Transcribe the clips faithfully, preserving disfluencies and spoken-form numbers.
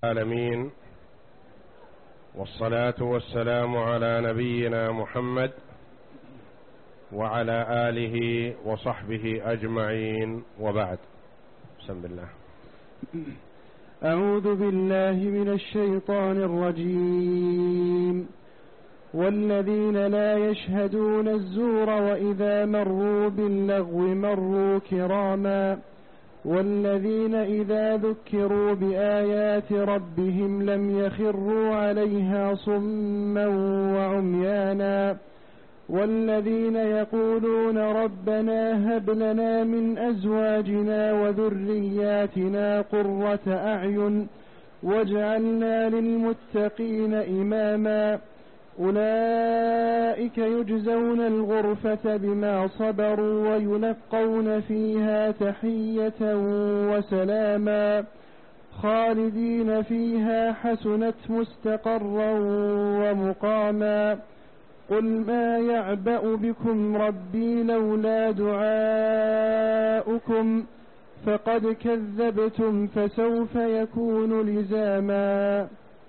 العالمين، والصلاة والسلام على نبينا محمد وعلى آله وصحبه أجمعين، وبعد. بسم الله. أعوذ بالله من الشيطان الرجيم. والذين لا يشهدون الزور وإذا مروا باللغو مروا كراما والذين إذا ذكروا بآيات ربهم لم يخروا عليها صما وعميانا والذين يقولون ربنا هب لنا من أزواجنا وذرياتنا قرة أعين واجعلنا للمتقين إماما أولئك يجزون الغرفة بما صبروا ويلقون فيها تحية وسلاما خالدين فيها حسنت مستقرا ومقاما قل ما يعبأ بكم ربي لولا دعاؤكم فقد كذبتم فسوف يكون لزاما.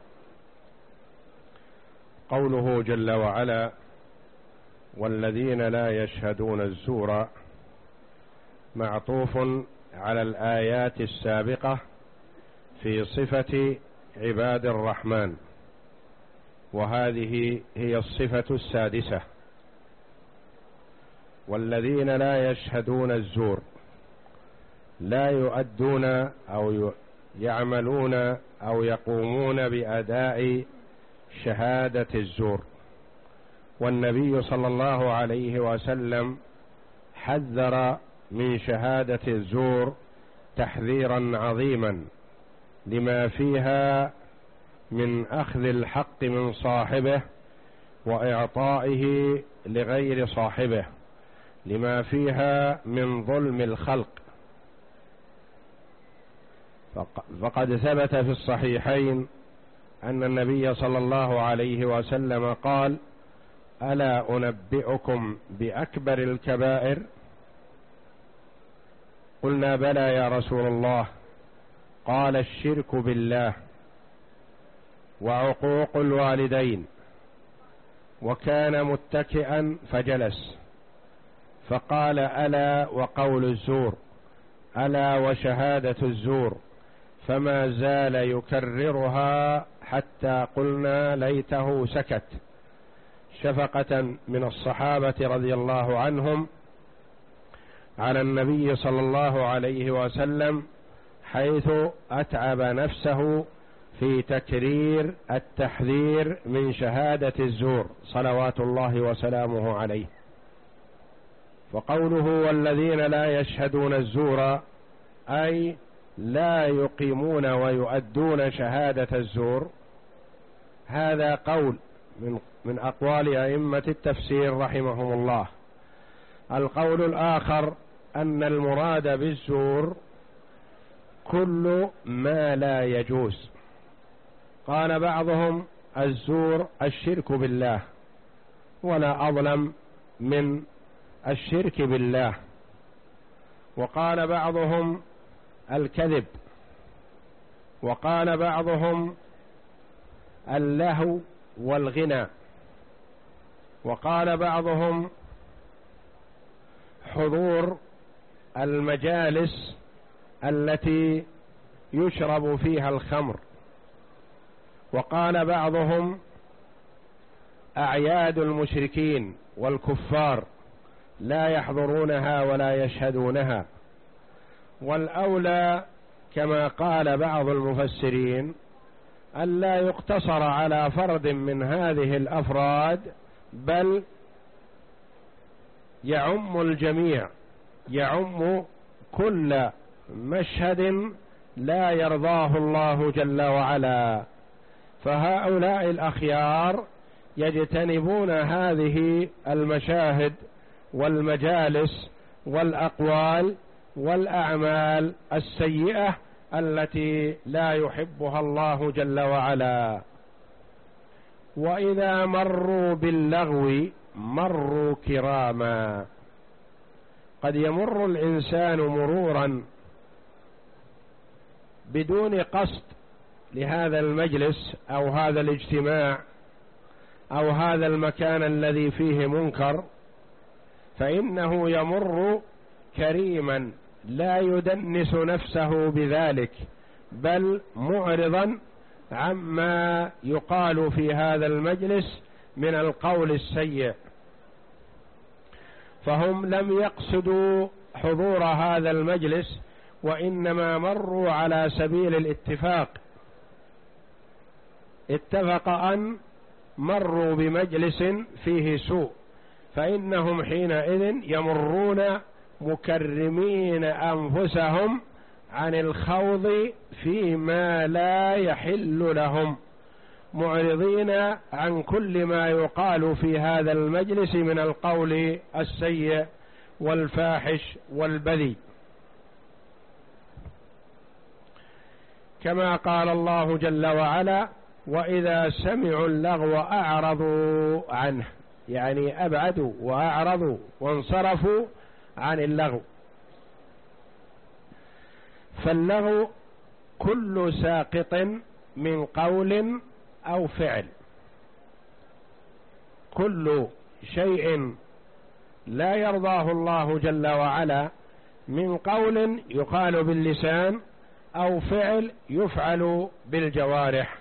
قوله جل وعلا: والذين لا يشهدون الزور، معطوف على الآيات السابقة في صفة عباد الرحمن، وهذه هي الصفة السادسة. والذين لا يشهدون الزور، لا يؤدون أو يعملون أو يقومون بأداء شهادة الزور. والنبي صلى الله عليه وسلم حذر من شهادة الزور تحذيرا عظيما لما فيها من أخذ الحق من صاحبه وإعطائه لغير صاحبه، لما فيها من ظلم الخلق. فقد ثبت في الصحيحين أن النبي صلى الله عليه وسلم قال: ألا أنبئكم بأكبر الكبائر؟ قلنا: بلى يا رسول الله. قال: الشرك بالله وعقوق الوالدين. وكان متكئا فجلس فقال: ألا وقول الزور، ألا وشهادة الزور. فما زال يكررها حتى قلنا ليته سكت، شفقة من الصحابة رضي الله عنهم على النبي صلى الله عليه وسلم، حيث أتعب نفسه في تكرير التحذير من شهادة الزور صلوات الله وسلامه عليه. وقوله: والذين لا يشهدون الزور، أي لا يقيمون ويؤدون شهادة الزور. هذا قول من, من أقوال أئمة التفسير رحمهم الله. القول الآخر أن المراد بالزور كل ما لا يجوز. قال بعضهم: الزور الشرك بالله، ولا أظلم من الشرك بالله. وقال بعضهم: الكذب. وقال بعضهم: اللهو والغنى. وقال بعضهم: حضور المجالس التي يشرب فيها الخمر. وقال بعضهم: أعياد المشركين والكفار لا يحضرونها ولا يشهدونها. والأولى كما قال بعض المفسرين أن لا يقتصر على فرد من هذه الأفراد، بل يعم الجميع، يعم كل مشهد لا يرضاه الله جل وعلا. فهؤلاء الأخيار يجتنبون هذه المشاهد والمجالس والأقوال والأعمال السيئة التي لا يحبها الله جل وعلا. وإذا مروا باللغو مروا كراما. قد يمر الإنسان مرورا بدون قصد لهذا المجلس أو هذا الاجتماع أو هذا المكان الذي فيه منكر، فإنه يمر كريما لا يدنس نفسه بذلك، بل معرضا عما يقال في هذا المجلس من القول السيء. فهم لم يقصدوا حضور هذا المجلس، وإنما مروا على سبيل الاتفاق، اتفق أن مروا بمجلس فيه سوء، فإنهم حينئذ يمرون مكرمين أنفسهم عن الخوض فيما لا يحل لهم، معرضين عن كل ما يقال في هذا المجلس من القول السيء والفاحش والبذيء. كما قال الله جل وعلا: وإذا سمعوا اللغو أعرضوا عنه، يعني أبعدوا وأعرضوا وانصرفوا عن اللغو. فاللغو كل ساقط من قول أو فعل، كل شيء لا يرضاه الله جل وعلا من قول يقال باللسان أو فعل يفعل بالجوارح.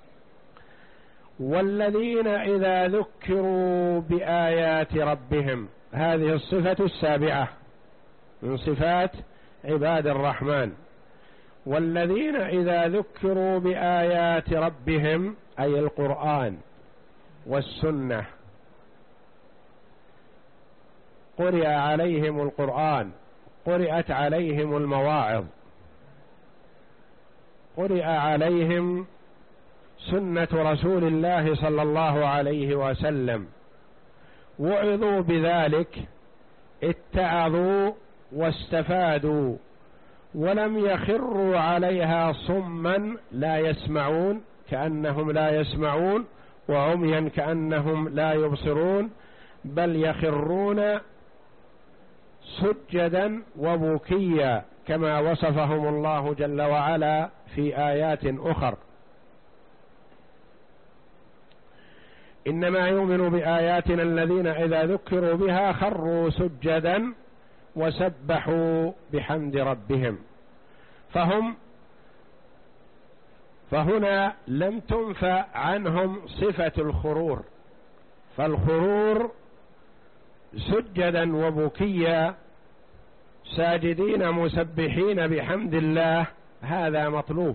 والذين إذا ذكروا بآيات ربهم، هذه الصفة السابعة من صفات عباد الرحمن. والذين إذا ذكروا بآيات ربهم أي القرآن والسنة، قرئ عليهم القرآن، قرئت عليهم المواعظ، قرئ عليهم سنة رسول الله صلى الله عليه وسلم، وعظوا بذلك، اتعظوا واستفادوا، ولم يخروا عليها صما لا يسمعون كأنهم لا يسمعون، وعميا كأنهم لا يبصرون، بل يخرون سجدا وبكيا كما وصفهم الله جل وعلا في آيات أخر. إنما يؤمن بآياتنا الذين إذا ذكروا بها خروا سجدا وسبحوا بحمد ربهم. فهم فهنا لم تنفى عنهم صفة الخرور، فالخرور سجدا وبكيا ساجدين مسبحين بحمد الله، هذا مطلوب.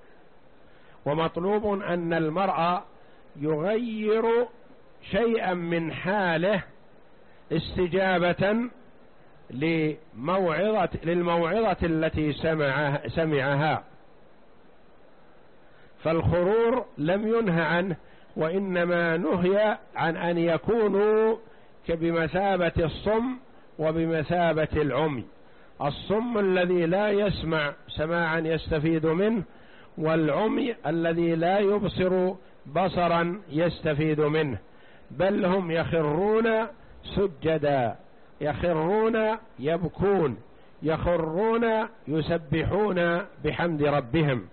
ومطلوب أن المرء يغير شيئا من حاله استجابة لموعظة للموعظة التي سمعها, سمعها. فالخرور لم ينهى عنه، وإنما نهي عن أن يكونوا بمثابة الصم وبمثابة العمي. الصم الذي لا يسمع سماعا يستفيد منه، والعمي الذي لا يبصر بصرا يستفيد منه، بل هم يخرون سجدا، يخرون يبكون، يخرون يسبحون بحمد ربهم.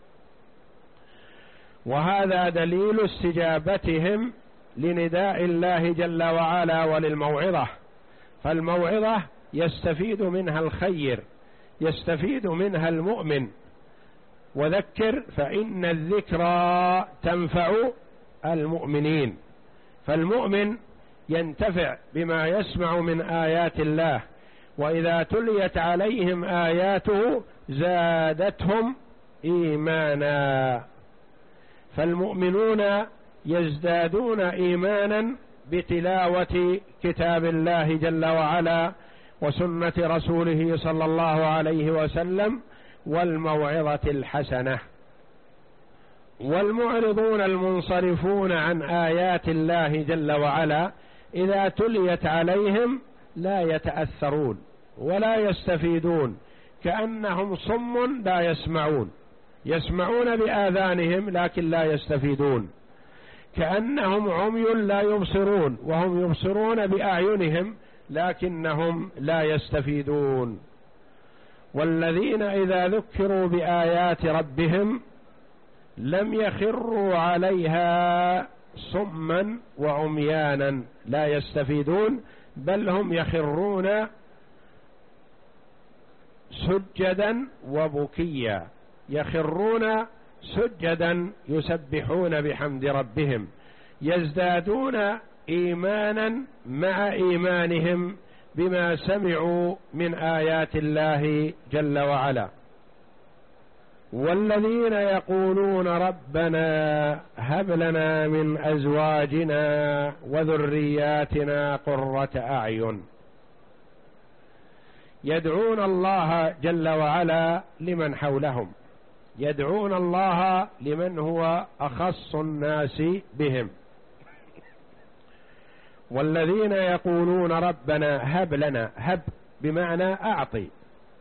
وهذا دليل استجابتهم لنداء الله جل وعلا وللموعظة. فالموعظة يستفيد منها الخير، يستفيد منها المؤمن. وذكر فإن الذكرى تنفع المؤمنين. فالمؤمن ينتفع بما يسمع من آيات الله، وإذا تليت عليهم آياته زادتهم إيمانا. فالمؤمنون يزدادون إيمانا بتلاوة كتاب الله جل وعلا وسنة رسوله صلى الله عليه وسلم والموعظة الحسنة. والمعرضون المنصرفون عن آيات الله جل وعلا إذا تليت عليهم لا يتأثرون ولا يستفيدون، كأنهم صم لا يسمعون، يسمعون بآذانهم لكن لا يستفيدون، كأنهم عمي لا يبصرون وهم يبصرون بأعينهم لكنهم لا يستفيدون. والذين إذا ذكروا بآيات ربهم لم يخروا عليها صما وعميانا لا يستفيدون، بل هم يخرون سجدا وبكيا، يخرون سجدا يسبحون بحمد ربهم، يزدادون إيمانا مع إيمانهم بما سمعوا من آيات الله جل وعلا. والذين يقولون ربنا هب لنا من أزواجنا وذرياتنا قرة أعين، يدعون الله جل وعلا لمن حولهم، يدعون الله لمن هو أخص الناس بهم. والذين يقولون ربنا هب لنا، هب بمعنى أعطي،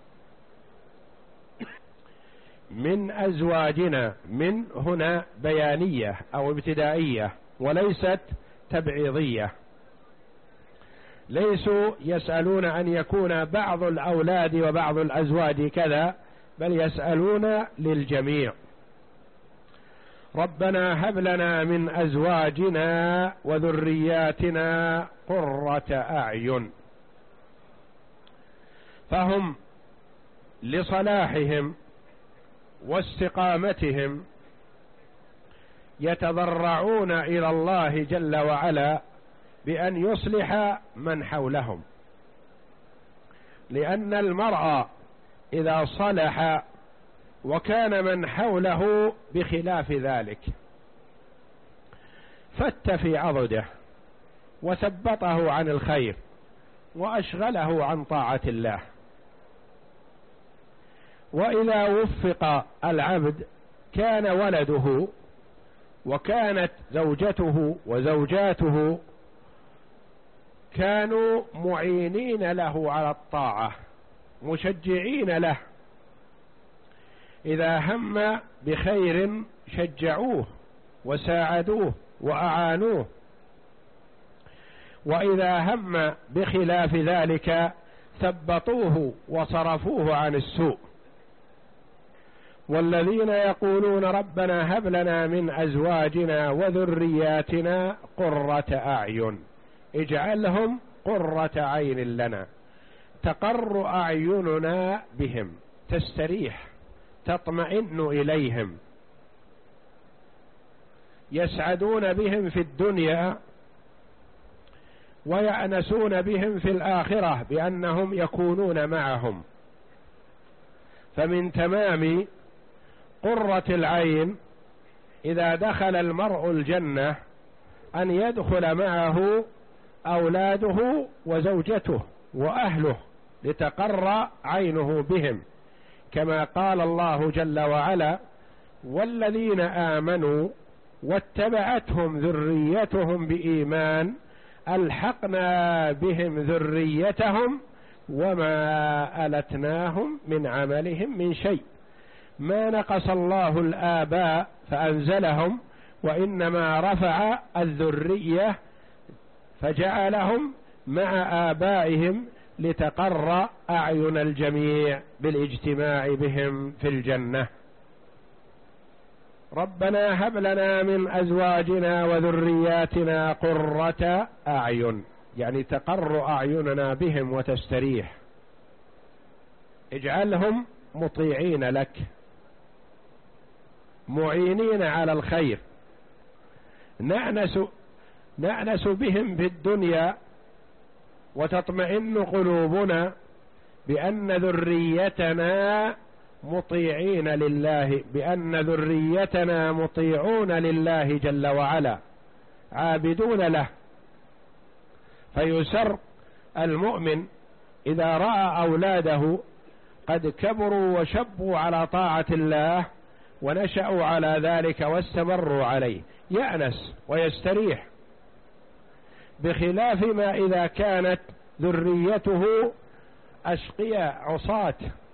من أزواجنا، من هنا بيانية أو ابتدائية وليست تبعيضية، ليسوا يسألون أن يكون بعض الأولاد وبعض الأزواج كذا، بل يسألون للجميع. ربنا هب لنا من أزواجنا وذرياتنا قرة أعين، فهم لصلاحهم واستقامتهم يتضرعون إلى الله جل وعلا بأن يصلح من حولهم، لأن المرء إذا صلح وكان من حوله بخلاف ذلك فت في عضده وثبطه عن الخير وأشغله عن طاعة الله. وإذا وفق العبد كان ولده وكانت زوجته وزوجاته كانوا معينين له على الطاعة، مشجعين له، إذا هم بخير شجعوه وساعدوه وأعانوه، وإذا هم بخلاف ذلك ثبطوه وصرفوه عن السوء. والذين يقولون ربنا هب لنا من أزواجنا وذرياتنا قرة أعين، اجعلهم قرة عين لنا، تقر أعيننا بهم، تستريح تطمئن إليهم، يسعدون بهم في الدنيا ويأنسون بهم في الآخرة بأنهم يكونون معهم. فمن تمام قرة العين إذا دخل المرء الجنة أن يدخل معه أولاده وزوجته وأهله لتقر عينه بهم، كما قال الله جل وعلا: والذين آمنوا واتبعتهم ذريتهم بإيمان ألحقنا بهم ذريتهم وما ألتناهم من عملهم من شيء. ما نقص الله الآباء فأنزلهم، وإنما رفع الذرية فجعلهم مع آبائهم لتقر أعين الجميع بالاجتماع بهم في الجنة. ربنا هب لنا من أزواجنا وذرياتنا قرة أعين، يعني تقر أعيننا بهم وتستريح، اجعلهم مطيعين لك معينين على الخير، نأنس, نأنس بهم في الدنيا وتطمئن قلوبنا بأن ذريتنا مطيعين لله، بأن ذريتنا مطيعون لله جل وعلا عابدون له. فيسر المؤمن إذا رأى أولاده قد كبروا وشبوا على طاعة الله ونشأوا على ذلك واستمروا عليه، يأنس ويستريح، بخلاف ما إذا كانت ذريته أشقياء عصاة،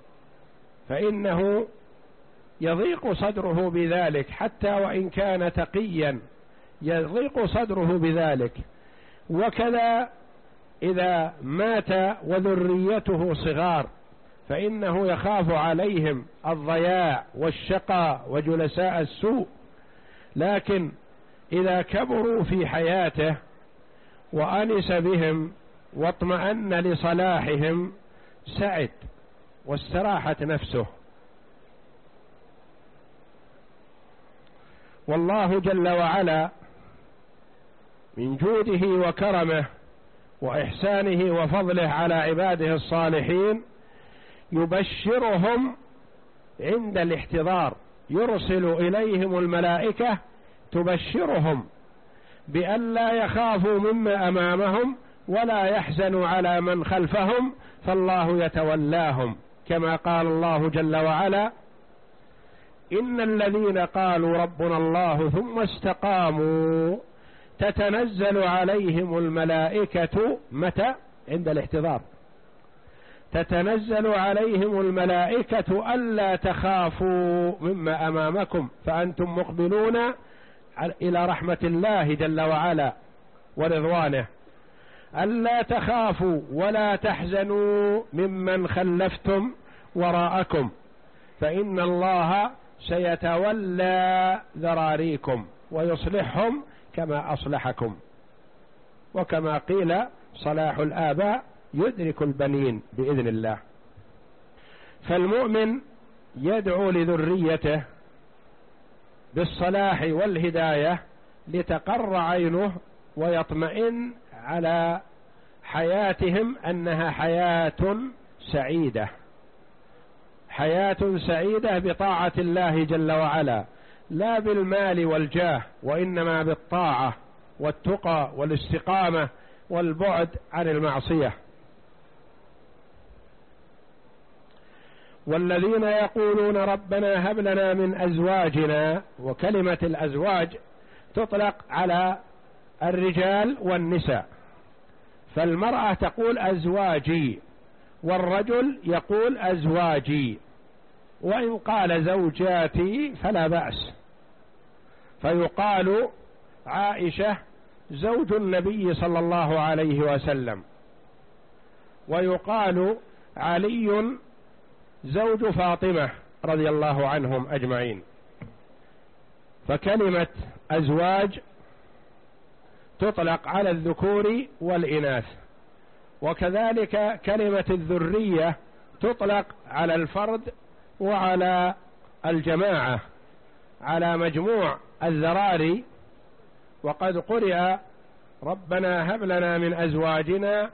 فإنه يضيق صدره بذلك، حتى وإن كان تقيا يضيق صدره بذلك. وكذا إذا مات وذريته صغار فإنه يخاف عليهم الضياع والشقاء وجلساء السوء. لكن إذا كبروا في حياته وأنس بهم واطمأن لصلاحهم سعد واستراحت نفسه. والله جل وعلا من جوده وكرمه وإحسانه وفضله على عباده الصالحين يبشرهم عند الاحتضار، يرسل إليهم الملائكة تبشرهم بأن لا يخافوا مما أمامهم ولا يحزنوا على من خلفهم، فالله يتولاهم، كما قال الله جل وعلا: إن الذين قالوا ربنا الله ثم استقاموا تتنزل عليهم الملائكة متى؟ عند الاحتضار. تتنزل عليهم الملائكة ألا تخافوا مما أمامكم فأنتم مقبلون إلى رحمة الله جل وعلا ورضوانه، ألا تخافوا ولا تحزنوا ممن خلفتم وراءكم فإن الله سيتولى ذراريكم ويصلحهم كما أصلحكم. وكما قيل: صلاح الآباء يدرك البنين بإذن الله. فالمؤمن يدعو لذريته بالصلاح والهداية لتقر عينه ويطمئن على حياتهم أنها حياة سعيدة، حياة سعيدة بطاعة الله جل وعلا، لا بالمال والجاه، وإنما بالطاعة والتقى والاستقامة والبعد عن المعصية. والذين يقولون ربنا هب لنا من أزواجنا، وكلمة الأزواج تطلق على الرجال والنساء، فالمرأة تقول أزواجي والرجل يقول أزواجي، وإن قال زوجاتي فلا بأس، فيقال عائشة زوج النبي صلى الله عليه وسلم، ويقال علي زوج فاطمة رضي الله عنهم أجمعين. فكلمة أزواج تطلق على الذكور والإناث، وكذلك كلمة الذرية تطلق على الفرد وعلى الجماعة، على مجموع الذراري. وقد قرئ ربنا هب لنا من أزواجنا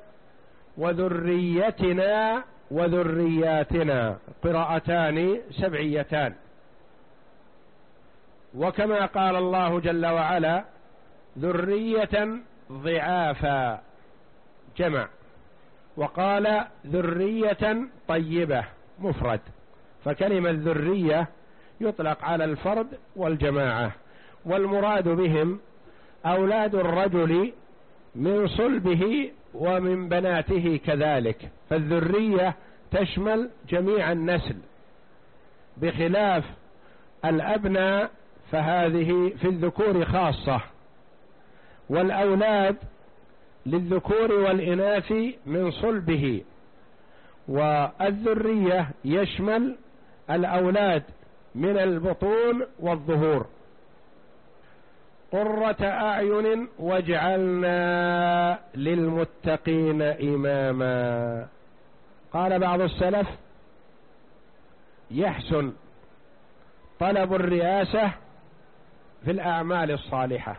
وذريتنا وذرياتنا، قراءتان سبعيتان. وكما قال الله جل وعلا ذرية ضعافا جمع، وقال ذرية طيبة مفرد. فكلمة ذرية يطلق على الفرد والجماعة، والمراد بهم أولاد الرجل من صلبه ومن بناته كذلك، فالذرية تشمل جميع النسل، بخلاف الأبناء فهذه في الذكور خاصة، والأولاد للذكور والإناث من صلبه، والذرية يشمل الأولاد من البطون والظهور. قرة أعين واجعلنا للمتقين إماما. قال بعض السلف يحسن طلب الرئاسة في الأعمال الصالحة،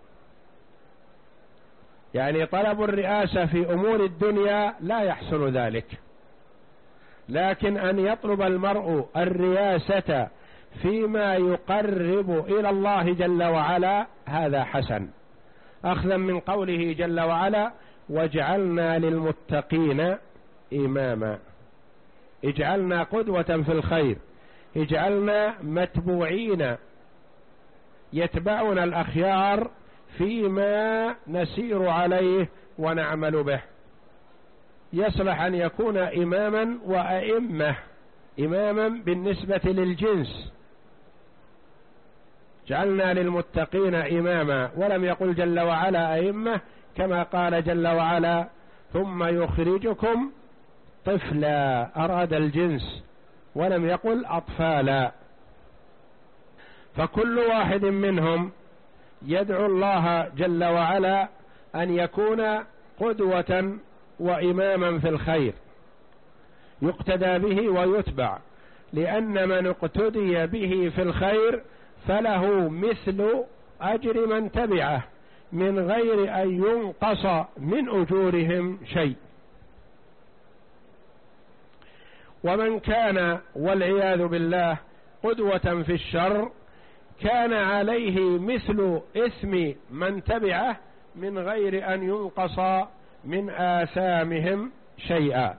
يعني طلب الرئاسة في أمور الدنيا لا يحسن ذلك، لكن أن يطلب المرء الرئاسة فيما يقرب إلى الله جل وعلا هذا حسن، أخذا من قوله جل وعلا واجعلنا للمتقين إماما. اجعلنا قدوة في الخير، اجعلنا متبوعين يتبعنا الأخيار فيما نسير عليه ونعمل به. يصلح أن يكون إماما وأئمة، إماما بالنسبة للجنس، جعلنا للمتقين إماما، ولم يقل جل وعلا أئمة كما قال جل وعلا ثم يخرجكم طفلا، أراد الجنس ولم يقل أطفالا. فكل واحد منهم يدعو الله جل وعلا أن يكون قدوة وإماما في الخير يقتدى به ويتبع، لأن من اقتدي به في الخير فله مثل أجر من تبعه من غير أن ينقص من أجورهم شيء. ومن كان والعياذ بالله قدوة في الشر كان عليه مثل إثم من تبعه من غير أن ينقص من آثامهم شيئا.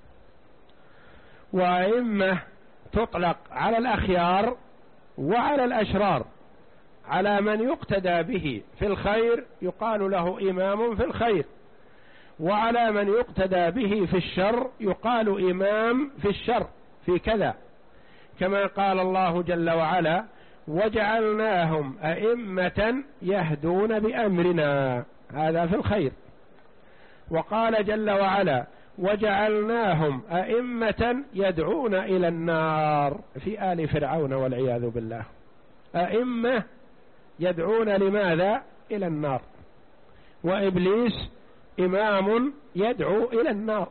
وأئمة تطلق على الأخيار وعلى الأشرار. على من يقتدى به في الخير يقال له إمام في الخير، وعلى من يقتدى به في الشر يقال إمام في الشر في كذا، كما قال الله جل وعلا: وجعلناهم أئمة يهدون بأمرنا، هذا في الخير. وقال جل وعلا: وجعلناهم أئمة يدعون إلى النار، في آل فرعون والعياذ بالله. أئمة يدعون لماذا؟ إلى النار. وإبليس إمام يدعو إلى النار.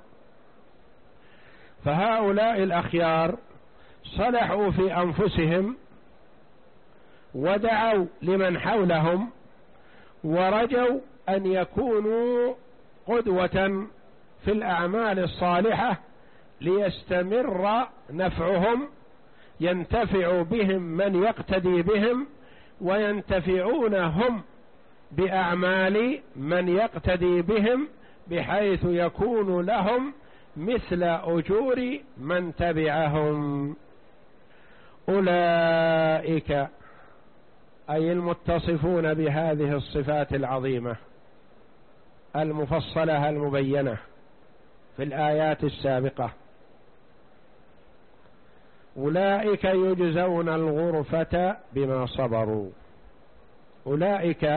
فهؤلاء الأخيار صلحوا في أنفسهم ودعوا لمن حولهم ورجوا أن يكونوا قدوة في الأعمال الصالحة ليستمر نفعهم، ينتفع بهم من يقتدي بهم، وينتفعون هم بأعمال من يقتدي بهم، بحيث يكون لهم مثل أجور من تبعهم. أولئك أي المتصفون بهذه الصفات العظيمة المفصلة المبينة في الآيات السابقة، أولئك يجزون الغرفة بما صبروا. أولئك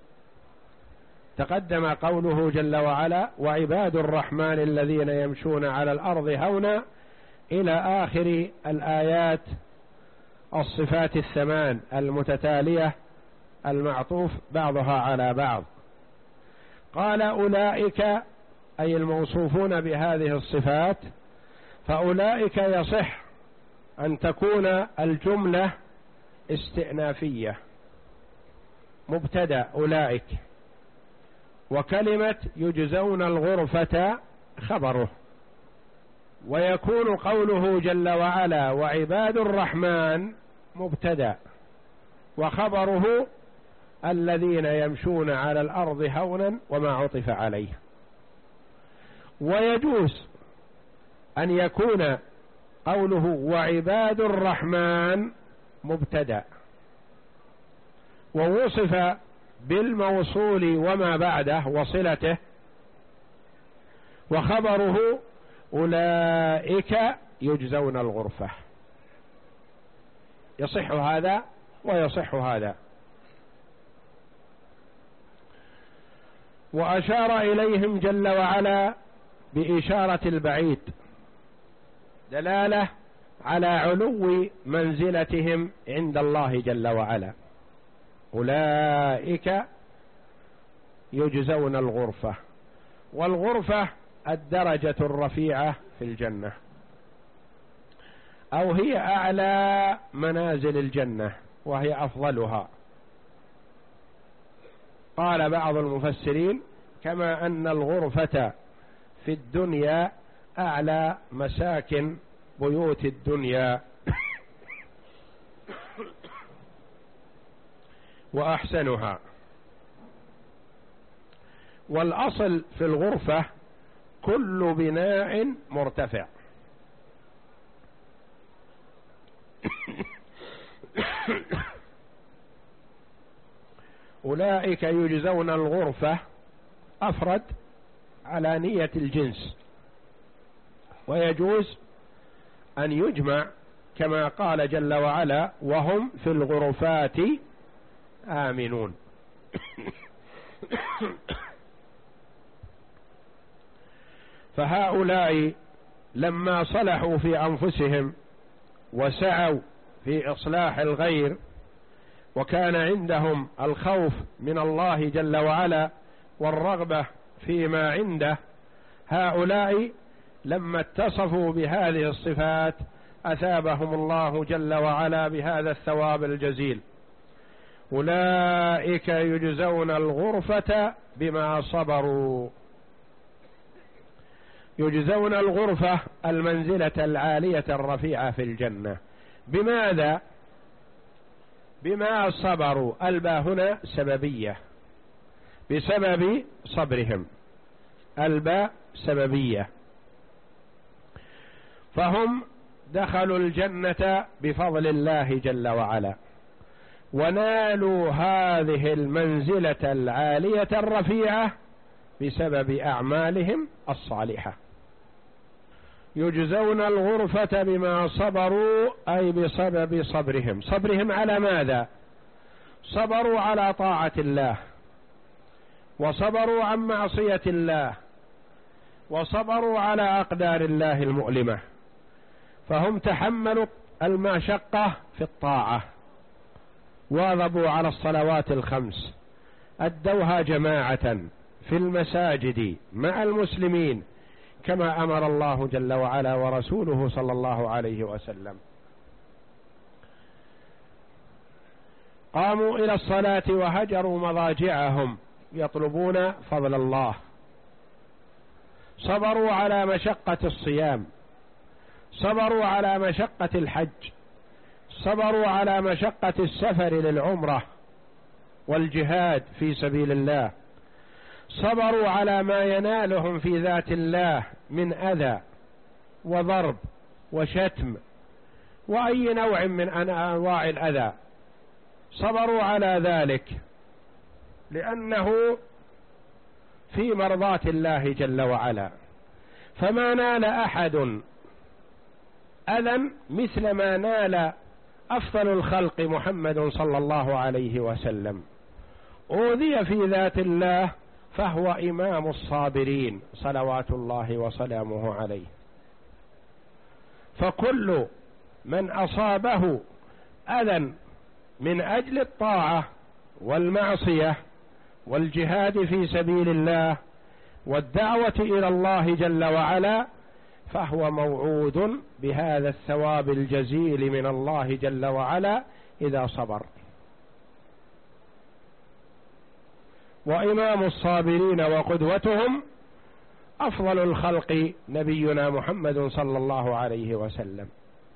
تقدم قوله جل وعلا: وعباد الرحمن الذين يمشون على الأرض هونا، إلى آخر الآيات الصفات الثمان المتتالية المعطوف بعضها على بعض. قال أولئك أي الموصوفون بهذه الصفات، فأولئك يصح أن تكون الجملة استئنافية مبتدأ أولئك، وكلمة يجزون الغرفة خبره، ويكون قوله جل وعلا وعباد الرحمن مبتدأ، وخبره الذين يمشون على الأرض هونا وما عطف عليه. ويجوز أن يكون قوله وعباد الرحمن مبتدأ ووصف بالموصول وما بعده وصلته، وخبره أولئك يجزون الغرفة. يصح هذا ويصح هذا. وأشار إليهم جل وعلا بإشارة البعيد، دلالة على علو منزلتهم عند الله جل وعلا. أولئك يجزون الغرفة، والغرفة الدرجة الرفيعة في الجنة، أو هي أعلى منازل الجنة وهي أفضلها. قال بعض المفسرين: كما أن الغرفة في الدنيا أعلى مساكن بيوت الدنيا وأحسنها. والأصل في الغرفة كل بناء مرتفع. أولئك يجزون الغرفة أفرد على نية الجنس، ويجوز أن يجمع كما قال جل وعلا وهم في الغرفات آمنون. فهؤلاء لما صلحوا في أنفسهم وسعوا في إصلاح الغير وكان عندهم الخوف من الله جل وعلا والرغبة فيما عنده، هؤلاء لما اتصفوا بهذه الصفات أثابهم الله جل وعلا بهذا الثواب الجزيل. أولئك يجزون الغرفة بما صبروا. يجزون الغرفة المنزلة العالية الرفيعة في الجنة. بماذا؟ بما صبروا. الباء هنا سببية، بسبب صبرهم، الباء سببية. فهم دخلوا الجنة بفضل الله جل وعلا، ونالوا هذه المنزلة العالية الرفيعة بسبب أعمالهم الصالحة. يجزون الغرفة بما صبروا، أي بسبب صبرهم. صبرهم على ماذا؟ صبروا على طاعة الله، وصبروا عن معصية الله، وصبروا على أقدار الله المؤلمة. فهم تحملوا المشقة في الطاعة، واظبوا على الصلوات الخمس، أدوها جماعة في المساجد مع المسلمين كما أمر الله جل وعلا ورسوله صلى الله عليه وسلم. قاموا إلى الصلاة وهجروا مضاجعهم يطلبون فضل الله. صبروا على مشقة الصيام، صبروا على مشقة الحج، صبروا على مشقة السفر للعمرة والجهاد في سبيل الله، صبروا على ما ينالهم في ذات الله من أذى وضرب وشتم وأي نوع من أنواع الأذى، صبروا على ذلك لأنه في مرضاة الله جل وعلا. فما نال أحد أذى مثل ما نال أفضل الخلق محمد صلى الله عليه وسلم. أوذي في ذات الله فهو إمام الصابرين صلوات الله وسلامه عليه. فكل من أصابه أذى من أجل الطاعة والمعصية والجهاد في سبيل الله والدعوة إلى الله جل وعلا فهو موعود بهذا الثواب الجزيل من الله جل وعلا إذا صبر. وإمام الصابرين وقدوتهم أفضل الخلق نبينا محمد صلى الله عليه وسلم.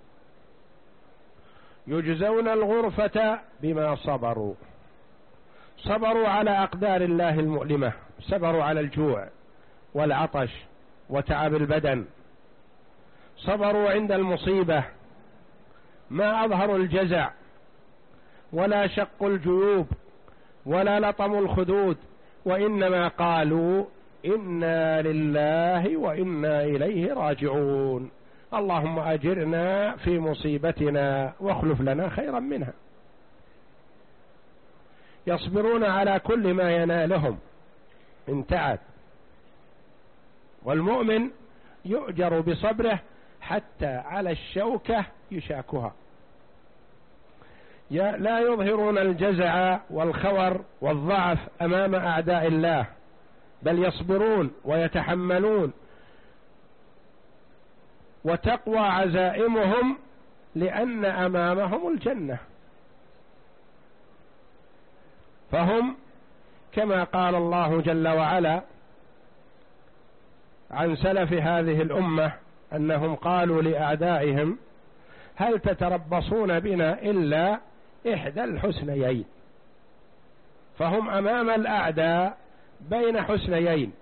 يجزون الغرفة بما صبروا. صبروا على أقدار الله المؤلمة، صبروا على الجوع والعطش وتعب البدن، صبروا عند المصيبة، ما أظهروا الجزع ولا شقوا الجيوب ولا لطموا الخدود، وإنما قالوا إنا لله وإنا إليه راجعون، اللهم أجرنا في مصيبتنا واخلف لنا خيرا منها. يصبرون على كل ما ينالهم من تعب، والمؤمن يؤجر بصبره حتى على الشوكة يشاكها. لا يظهرون الجزع والخور والضعف أمام أعداء الله، بل يصبرون ويتحملون، وتقوى عزائمهم لأن أمامهم الجنة. فهم كما قال الله جل وعلا عن سلف هذه الأمة أنهم قالوا لأعدائهم هل تتربصون بنا إلا إحدى الحسنيين. فهم أمام الأعداء بين حسنيين،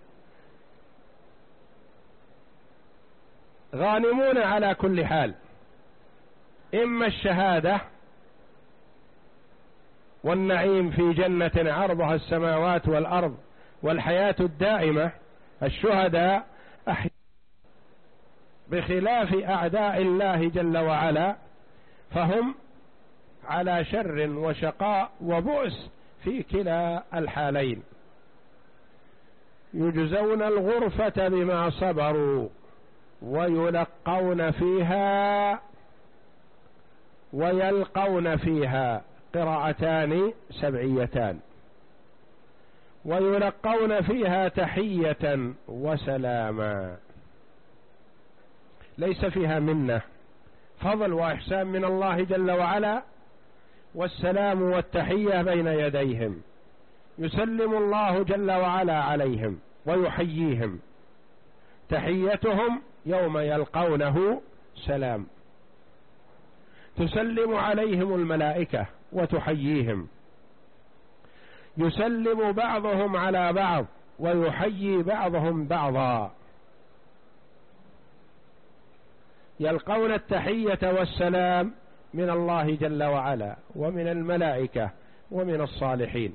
غانمون على كل حال، إما الشهادة والنعيم في جنة عرضها السماوات والأرض والحياة الدائمة، الشهداء أحياء، بخلاف أعداء الله جل وعلا فهم على شر وشقاء وبؤس في كلا الحالين. يجزون الغرفة بما صبروا، ويلقون فيها ويلقون فيها، قراءتان سبعيتان. ويلقون فيها تحية وسلاما، ليس فيها منة، فضل وإحسان من الله جل وعلا، والسلام والتحية بين يديهم، يسلم الله جل وعلا عليهم ويحييهم. تحيتهم يوم يلقونه سلام، تسلم عليهم الملائكة وتحييهم، يسلم بعضهم على بعض ويحيي بعضهم بعضا. يلقون التحية والسلام من الله جل وعلا ومن الملائكة ومن الصالحين.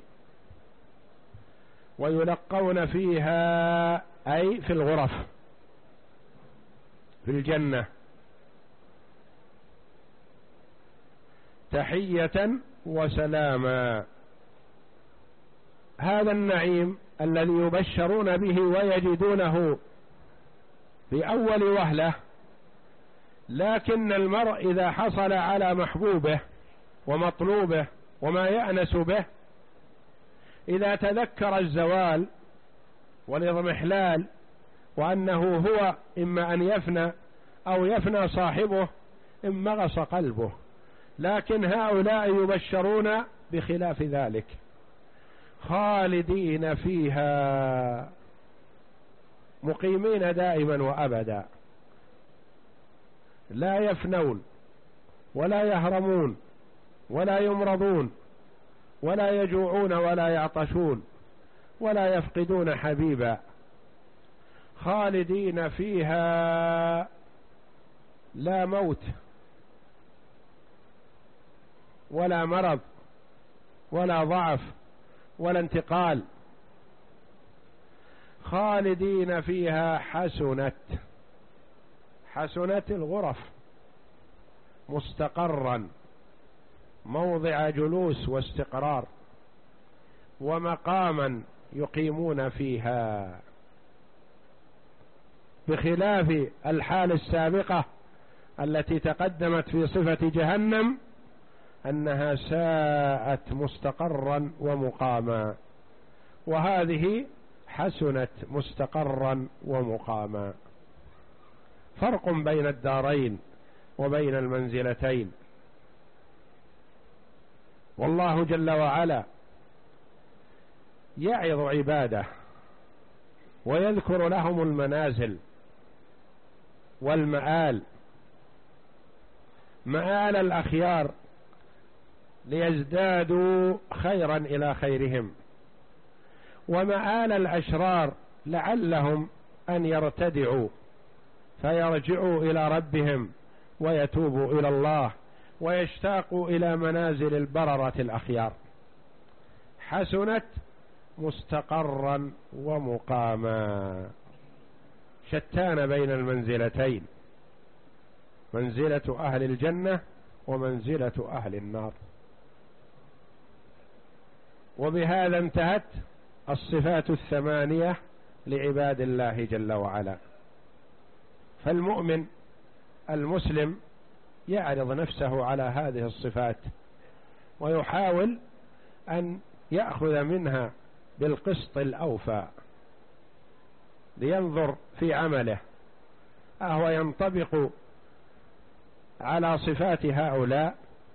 ويلقون فيها أي في الغرف في الجنة تحية وسلاما. هذا النعيم الذي يبشرون به ويجدونه في أول وهلة، لكن المرء إذا حصل على محبوبه ومطلوبه وما يأنس به، إذا تذكر الزوال والاضمحلال وأنه هو إما أن يفنى أو يفنى صاحبه، انمغص قلبه. لكن هؤلاء يبشرون بخلاف ذلك، خالدين فيها، مقيمين دائما وأبدا، لا يفنون ولا يهرمون ولا يمرضون ولا يجوعون ولا يعطشون ولا يفقدون حبيبا. خالدين فيها، لا موت ولا مرض ولا ضعف ولا انتقال. خالدين فيها، حسنت حسنت الغرف مستقرا، موضع جلوس واستقرار، ومقاما يقيمون فيها، بخلاف الحال السابقة التي تقدمت في صفة جهنم أنها ساءت مستقرا ومقاما، وهذه حسنت مستقرا ومقاما. فرق بين الدارين وبين المنزلتين. والله جل وعلا يعظ عباده ويذكر لهم المنازل والمآل، مآل الأخيار ليزدادوا خيرا إلى خيرهم، ومآل الأشرار لعلهم أن يرتدعوا فيرجعوا إلى ربهم ويتوبوا إلى الله ويشتاقوا إلى منازل البررة الأخيار. حسنت مستقرا ومقاما، شتان بين المنزلتين، منزلة أهل الجنة ومنزلة أهل النار. وبهذا انتهت الصفات الثمانية لعباد الله جل وعلا. فالمؤمن المسلم يعرض نفسه على هذه الصفات ويحاول أن يأخذ منها بالقسط الأوفى، لينظر في عمله أهو ينطبق على صفات هؤلاء،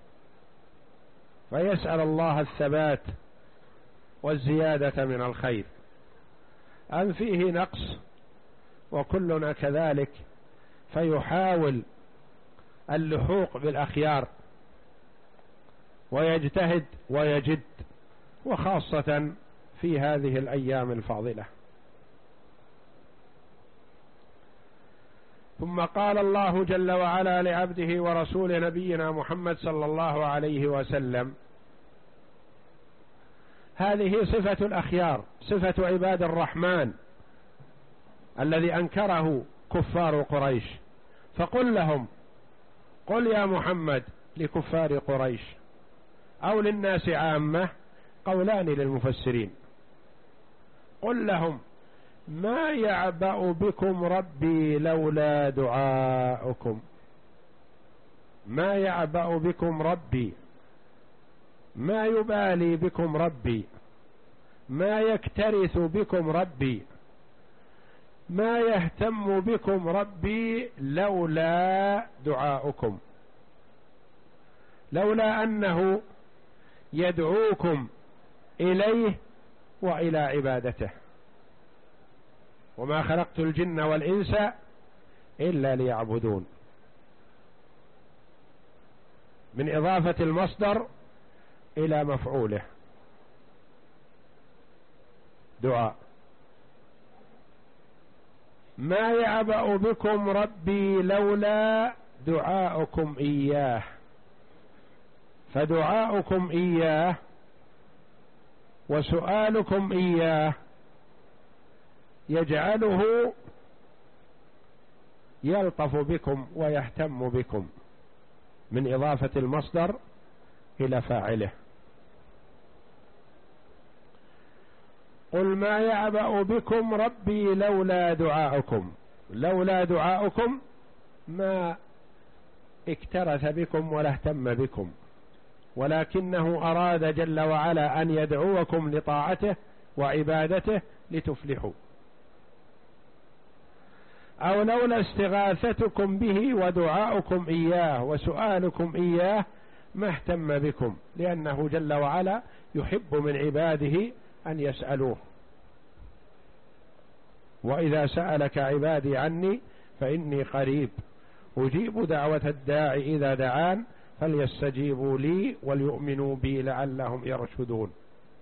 فيسأل الله الثبات والزيادة من الخير، أم فيه نقص وكلنا كذلك، فيحاول اللحوق بالأخيار ويجتهد ويجد، وخاصة في هذه الأيام الفاضلة. ثم قال الله جل وعلا لعبده ورسول نبينا محمد صلى الله عليه وسلم: هذه صفة الأخيار، صفة عباد الرحمن الذي أنكره كفار قريش. فقل لهم، قل يا محمد لكفار قريش أو للناس عامة، قولان للمفسرين. قل لهم ما يعبأ بكم ربي لولا دعاؤكم، ما يعبأ بكم ربي، ما يبالي بكم ربي، ما يكترث بكم ربي، ما يهتم بكم ربي لولا دعاؤكم، لولا أنه يدعوكم إليه وإلى عبادته. وما خلقت الجن والإنس إلا ليعبدون، من إضافة المصدر إلى مفعوله دعاء. ما يعبأ بكم ربي لولا دعاؤكم إياه، فدعاؤكم إياه وسؤالكم إياه يجعله يلطف بكم ويهتم بكم، من إضافة المصدر إلى فاعله. قل ما يعبأ بكم ربي لولا دعاؤكم، لولا دعاؤكم ما اكترث بكم ولا اهتم بكم، ولكنه أراد جل وعلا أن يدعوكم لطاعته وعبادته لتفلحوا. أو لولا استغاثتكم به ودعاؤكم إياه وسؤالكم إياه ما اهتم بكم، لأنه جل وعلا يحب من عباده أن يسألوه. وإذا سألك عبادي عني فإني قريب أجيب دعوة الداعي إذا دعان فليستجيبوا لي وليؤمنوا بي لعلهم يرشدون.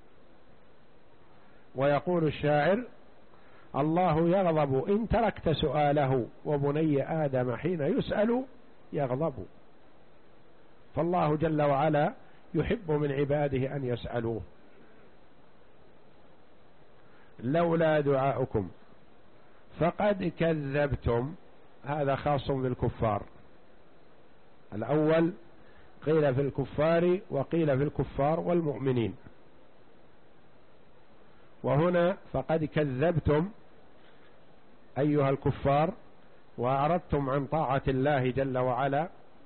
ويقول الشاعر: الله يغضب إن تركت سؤاله، وبني آدم حين يسأل يغضب. فالله جل وعلا يحب من عباده أن يسألوه. لولا دعاؤكم فقد كذبتم، هذا خاص بالكفار. الأول قيل في الكفار وقيل في الكفار والمؤمنين، وهنا فقد كذبتم أيها الكفار وأعرضتم عن طاعة الله جل وعلا،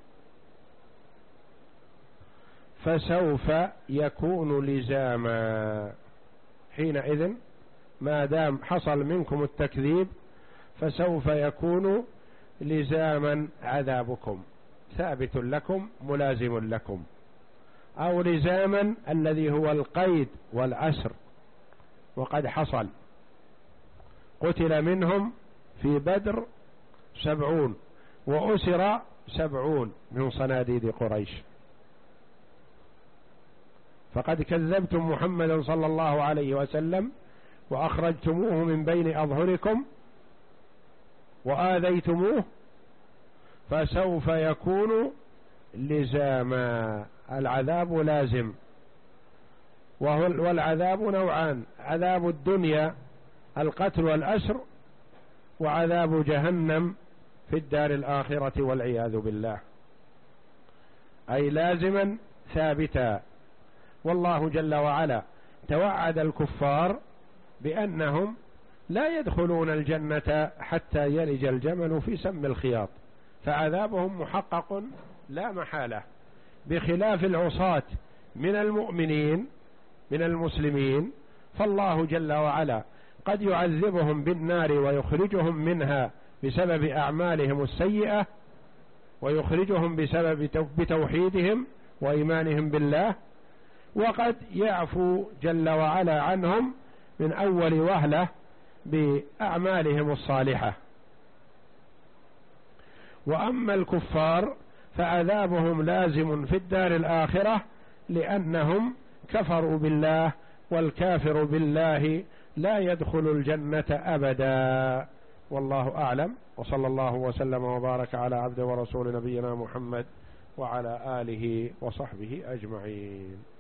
فسوف يكون لزاما. حينئذ ما دام حصل منكم التكذيب فسوف يكون لزاما عذابكم، ثابت لكم ملازم لكم. أو لزاما الذي هو القيد والأسر، وقد حصل. قتل منهم في بدر سبعون وأسر سبعون من صناديد قريش. فقد كذبتم محمدا صلى الله عليه وسلم وأخرجتموه من بين أظهركم وآذيتموه، فسوف يكون لزاما. العذاب لازم، والعذاب نوعان: عذاب الدنيا القتل والأسر، وعذاب جهنم في الدار الآخرة والعياذ بالله، أي لازما ثابتا. والله جل وعلا توعد الكفار بأنهم لا يدخلون الجنة حتى يلج الجمل في سم الخياط، فعذابهم محقق لا محالة، بخلاف العصاة من المؤمنين من المسلمين، فالله جل وعلا قد يعذبهم بالنار ويخرجهم منها بسبب أعمالهم السيئة، ويخرجهم بسبب بتوحيدهم وإيمانهم بالله، وقد يعفو جل وعلا عنهم من أول وهلة بأعمالهم الصالحة. وأما الكفار فعذابهم لازم في الدار الآخرة، لأنهم كفروا بالله، والكافر بالله لا يدخل الجنة أبدا. والله أعلم، وصلى الله وسلم وبارك على عبد ورسول نبينا محمد وعلى آله وصحبه أجمعين.